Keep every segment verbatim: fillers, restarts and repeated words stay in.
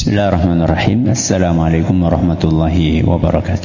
Bismillahirrahmanirrahim. Assalamualaikum warahmatullahi wabarakatuh.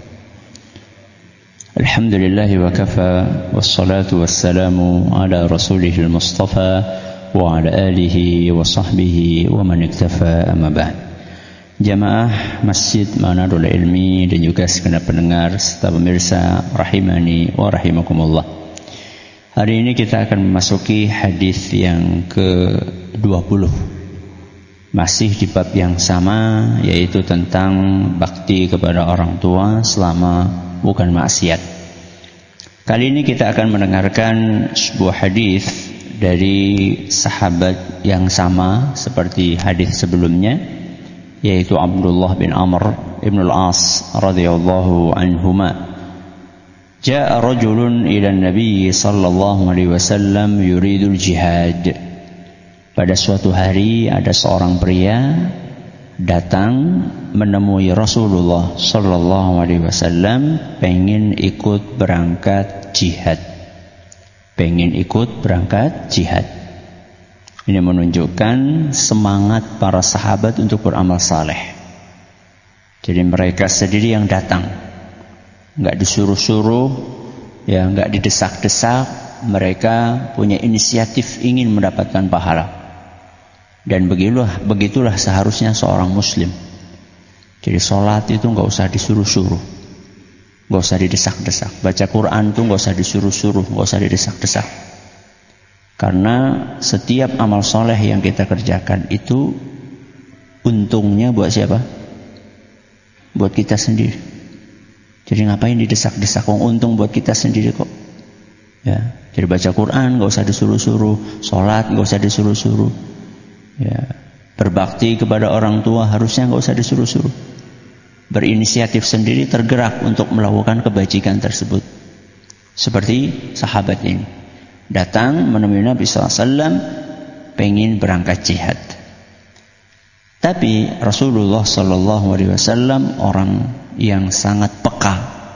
Alhamdulillahi wa kafa, wassalatu wassalamu ala rasulihil mustafa wa ala alihi wa sahbihi wa man iktafa, amma ba'd. Jamaah Masjid Manarul Ilmi dan juga segenap pendengar serta pemirsa rahimani wa rahimakumullah. Hari ini kita akan memasuki hadis yang ke dua puluh. Masih di bab yang sama, yaitu tentang bakti kepada orang tua selama bukan maksiat. Kali ini kita akan mendengarkan sebuah hadis dari sahabat yang sama seperti hadis sebelumnya, yaitu Abdullah bin Amr ibn al-As radhiyallahu anhuma. Ja'a rajulun ila an-nabiy sallallahu alaihi wasallam yuridul jihad. Pada suatu hari ada seorang pria datang menemui Rasulullah sallallahu alaihi wasallam, pengen ikut berangkat jihad. Pengen ikut berangkat jihad. Ini menunjukkan semangat para sahabat untuk beramal saleh. Jadi mereka sendiri yang datang, enggak disuruh-suruh, ya enggak didesak-desak, mereka punya inisiatif ingin mendapatkan pahala. Dan begitulah, begitulah seharusnya seorang muslim. Jadi sholat itu nggak usah disuruh-suruh, nggak usah didesak-desak. Baca Quran itu nggak usah disuruh-suruh, nggak usah didesak-desak. Karena setiap amal soleh yang kita kerjakan itu untungnya buat siapa? Buat kita sendiri. Jadi ngapain didesak-desak? Wong untung buat kita sendiri kok. Ya, jadi baca Quran nggak usah disuruh-suruh, sholat nggak usah disuruh-suruh. Ya, berbakti kepada orang tua harusnya nggak usah disuruh-suruh. Berinisiatif sendiri, tergerak untuk melakukan kebajikan tersebut. Seperti sahabat ini datang menemui Nabi shallallahu alaihi wasallam, pengen berangkat jihad. Tapi Rasulullah shallallahu alaihi wasallam orang yang sangat peka.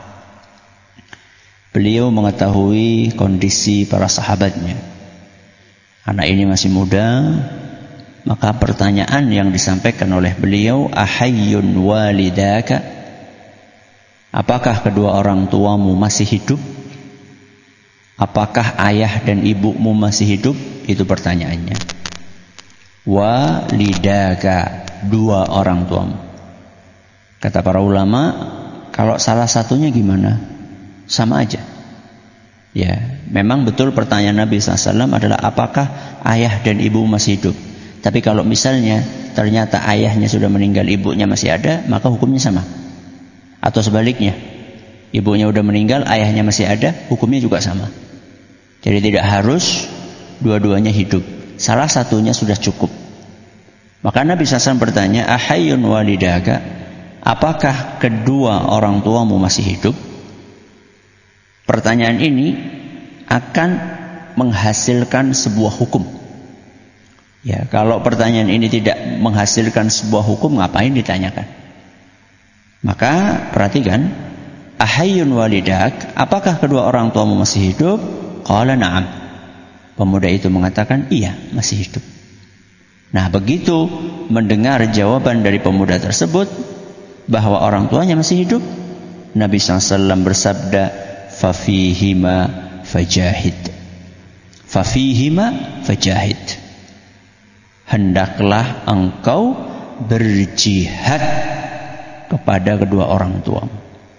Beliau mengetahui kondisi para sahabatnya. Anak ini masih muda. Maka pertanyaan yang disampaikan oleh beliau, ahayyun walidaka? Apakah kedua orang tuamu masih hidup? Apakah ayah dan ibumu masih hidup? Itu pertanyaannya. Walidaka, dua orang tuamu. Kata para ulama, kalau salah satunya gimana? Sama aja. Ya, memang betul pertanyaan Nabi shallallahu alaihi wasallam adalah apakah ayah dan ibu masih hidup? Tapi kalau misalnya ternyata ayahnya sudah meninggal, ibunya masih ada, maka hukumnya sama. Atau sebaliknya, ibunya sudah meninggal, ayahnya masih ada, hukumnya juga sama. Jadi tidak harus dua-duanya hidup. Salah satunya sudah cukup. Maka Nabi shallallahu alaihi wasallam bertanya, ahayyun walidaka? Apakah kedua orang tuamu masih hidup? Pertanyaan ini akan menghasilkan sebuah hukum. Ya, kalau pertanyaan ini tidak menghasilkan sebuah hukum, ngapain ditanyakan? Maka perhatikan, ahayyun walidak? Apakah kedua orang tuamu masih hidup? Qala na'am. Pemuda itu mengatakan, iya, masih hidup. Nah, begitu mendengar jawaban dari pemuda tersebut bahwa orang tuanya masih hidup, Nabi shallallahu alaihi wasallam bersabda, fafihima fajahid. Fafihima fajahid. Hendaklah engkau berjihad kepada kedua orang tuamu.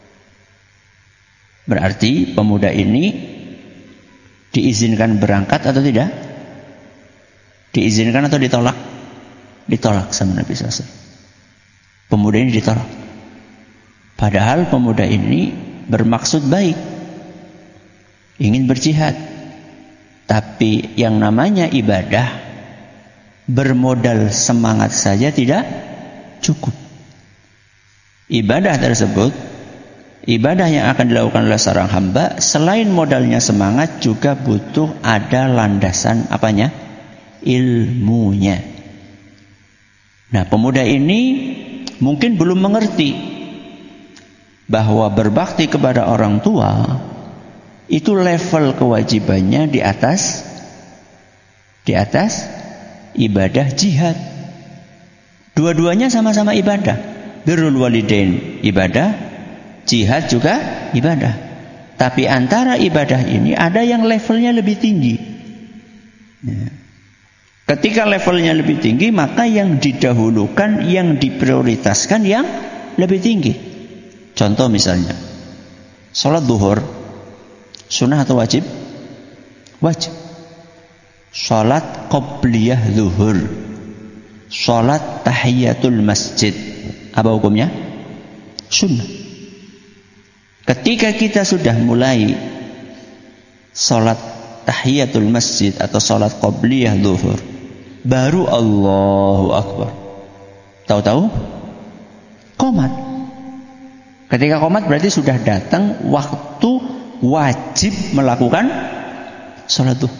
Berarti pemuda ini diizinkan berangkat atau tidak? Diizinkan atau ditolak? Ditolak sama Nabi shallallahu alaihi wasallam. Pemuda ini ditolak. Padahal pemuda ini bermaksud baik, ingin berjihad. Tapi yang namanya ibadah, bermodal semangat saja tidak cukup. Ibadah tersebut, ibadah yang akan dilakukan oleh seorang hamba, selain modalnya semangat, juga butuh ada landasan apanya? Ilmunya. Nah, pemuda ini mungkin belum mengerti bahwa berbakti kepada orang tua itu level kewajibannya di atas di atas ibadah jihad. Dua-duanya sama-sama ibadah. Birrul walidain ibadah, jihad juga ibadah. Tapi antara ibadah ini ada yang levelnya lebih tinggi. Ya. Ketika levelnya lebih tinggi, maka yang didahulukan, yang diprioritaskan yang lebih tinggi. Contoh misalnya, sholat duhur, sunnah atau wajib? Wajib. Sholat qobliyah zuhur, sholat tahiyatul masjid, apa hukumnya? Sunnah. Ketika kita sudah mulai sholat tahiyatul masjid atau sholat qobliyah zuhur, baru Allahu Akbar, tahu-tahu qomat. Ketika qomat berarti sudah datang waktu wajib melakukan sholat duhur.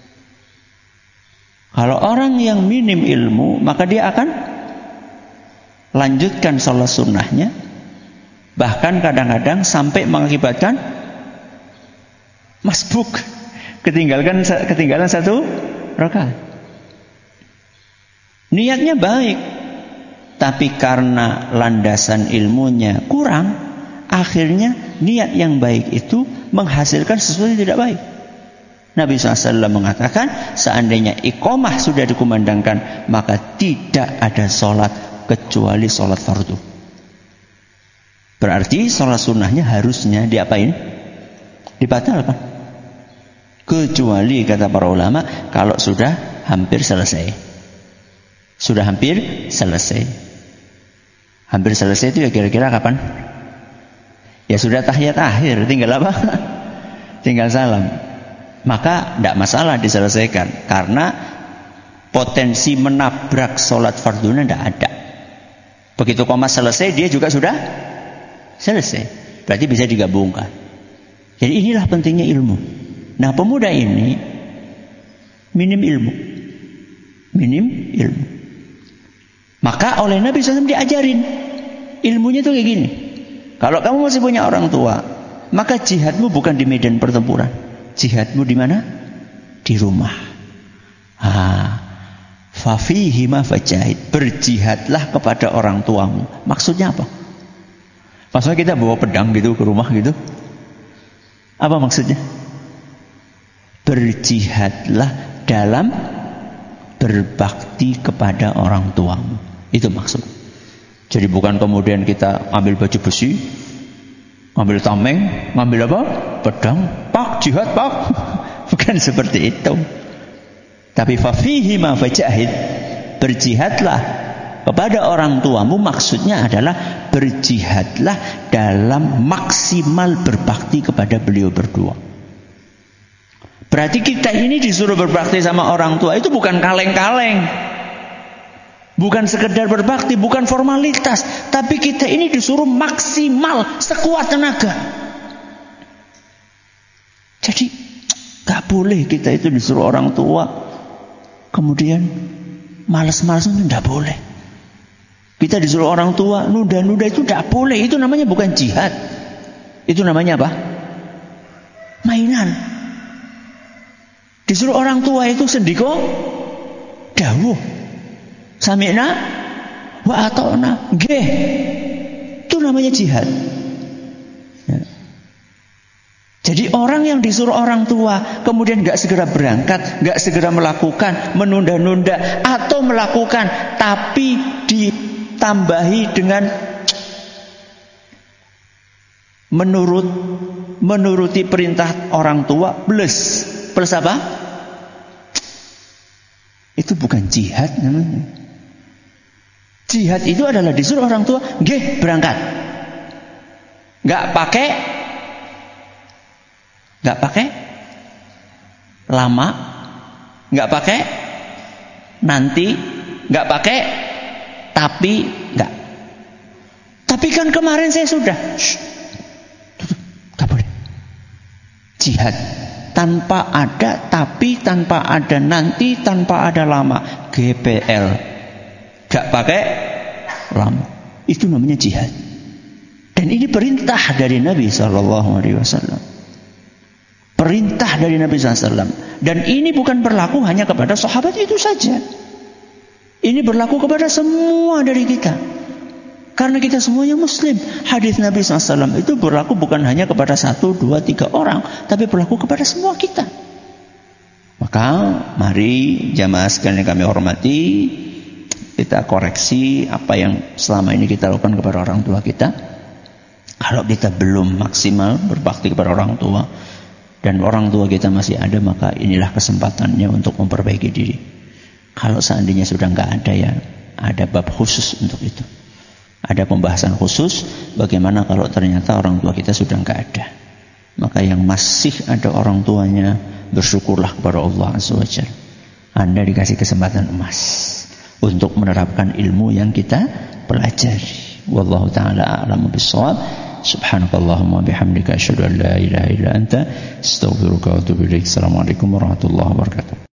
Kalau orang yang minim ilmu, maka dia akan lanjutkan sholat sunnahnya, bahkan kadang-kadang sampai mengakibatkan masbuk, ketinggalan ketinggalan satu rakaat. Niatnya baik, tapi karena landasan ilmunya kurang, akhirnya niat yang baik itu menghasilkan sesuatu yang tidak baik. Nabi shallallahu alaihi wasallam mengatakan, seandainya iqamah sudah dikumandangkan, maka tidak ada sholat kecuali sholat fardu. Berarti sholat sunnahnya harusnya diapain? Dibatalkan. Kecuali kata para ulama, kalau sudah hampir selesai. Sudah hampir selesai. Hampir selesai itu ya kira-kira kapan? Ya sudah tahiyat akhir, tinggal apa? Tinggal salam. Maka tidak masalah diselesaikan, karena potensi menabrak sholat fardunya tidak ada. Begitu koma selesai, dia juga sudah selesai. Berarti bisa digabungkan. Jadi inilah pentingnya ilmu. Nah, pemuda ini minim ilmu, minim ilmu. Maka oleh Nabi shallallahu alaihi wasallam diajarin ilmunya itu kayak gini. Kalau kamu masih punya orang tua, maka jihadmu bukan di medan pertempuran. Jihadmu di mana? Di rumah. Ah, fafihi ma fajahid. Berjihadlah kepada orang tuamu. Maksudnya apa? Maksudnya kita bawa pedang gitu ke rumah gitu? Apa maksudnya? Berjihadlah dalam berbakti kepada orang tuamu. Itu maksud. Jadi bukan kemudian kita ambil baju besi, ambil tameng, ngambil apa? Pedang, pak, jihad, pak. Bukan seperti itu. Tapi fafihi ma fajahid. Berjihadlah kepada orang tuamu, maksudnya adalah berjihadlah dalam maksimal berbakti kepada beliau berdua. Berarti kita ini disuruh berbakti sama orang tua itu bukan kaleng-kaleng, bukan sekedar berbakti, bukan formalitas, tapi kita ini disuruh maksimal sekuat tenaga. Jadi gak boleh kita itu disuruh orang tua kemudian malas-malasan, itu gak boleh. Kita disuruh orang tua nunda-nunda, itu gak boleh. Itu namanya bukan jihad. Itu namanya apa? Mainan. Disuruh orang tua itu sendiko dawuh, sami'na wa ata'na, nggih. Itu namanya jihad. Ya. Jadi orang yang disuruh orang tua kemudian gak segera berangkat, gak segera melakukan, menunda-nunda, atau melakukan tapi ditambahi dengan menurut menuruti perintah orang tua plus plus apa? Itu bukan jihad namanya. Jihad itu adalah disuruh orang tua, nggih, berangkat. Enggak pakai enggak pakai lama, enggak pakai nanti, enggak pakai tapi, enggak. Tapi kan kemarin saya sudah. Shh. Enggak boleh. Jihad tanpa ada tapi, tanpa ada nanti, tanpa ada lama. G P L. Gak pakai lama. Itu namanya jihad. Dan ini perintah dari Nabi shallallahu alaihi wasallam. Perintah dari Nabi shallallahu alaihi wasallam. Dan ini bukan berlaku hanya kepada sahabat itu saja. Ini berlaku kepada semua dari kita. Karena kita semuanya muslim. Hadis Nabi shallallahu alaihi wasallam itu berlaku bukan hanya kepada satu, dua, tiga orang, tapi berlaku kepada semua kita. Maka mari jamaah sekalian yang kami hormati, kita koreksi apa yang selama ini kita lakukan kepada orang tua kita. Kalau kita belum maksimal berbakti kepada orang tua dan orang tua kita masih ada, maka inilah kesempatannya untuk memperbaiki diri. Kalau seandainya sudah nggak ada, ya ada bab khusus untuk itu. Ada pembahasan khusus bagaimana kalau ternyata orang tua kita sudah nggak ada. Maka yang masih ada orang tuanya, bersyukurlah kepada Allah Azza wa Jalla. Anda dikasih kesempatan emas untuk menerapkan ilmu yang kita pelajari. Wallahu ta'ala a'lamu bis-shawab. Subhanakallahumma bihamdika asyhadu an la ilaha illa anta astaghfiruka wa atubu ilaik. Assalamualaikum warahmatullahi wabarakatuh.